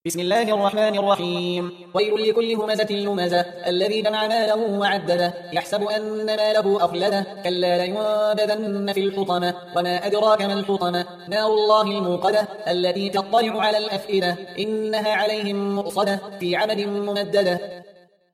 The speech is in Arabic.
بسم الله الرحمن الرحيم. ويل لكل همزة لمزة الذي جمع ماله وعدده يحسب أن ماله أخلده كلا لينبذن في الحطمة وما أدراك ما الحطمة نار الله الموقدة التي تطلع على الأفئدة إنها عليهم مؤصدة في عمد ممددة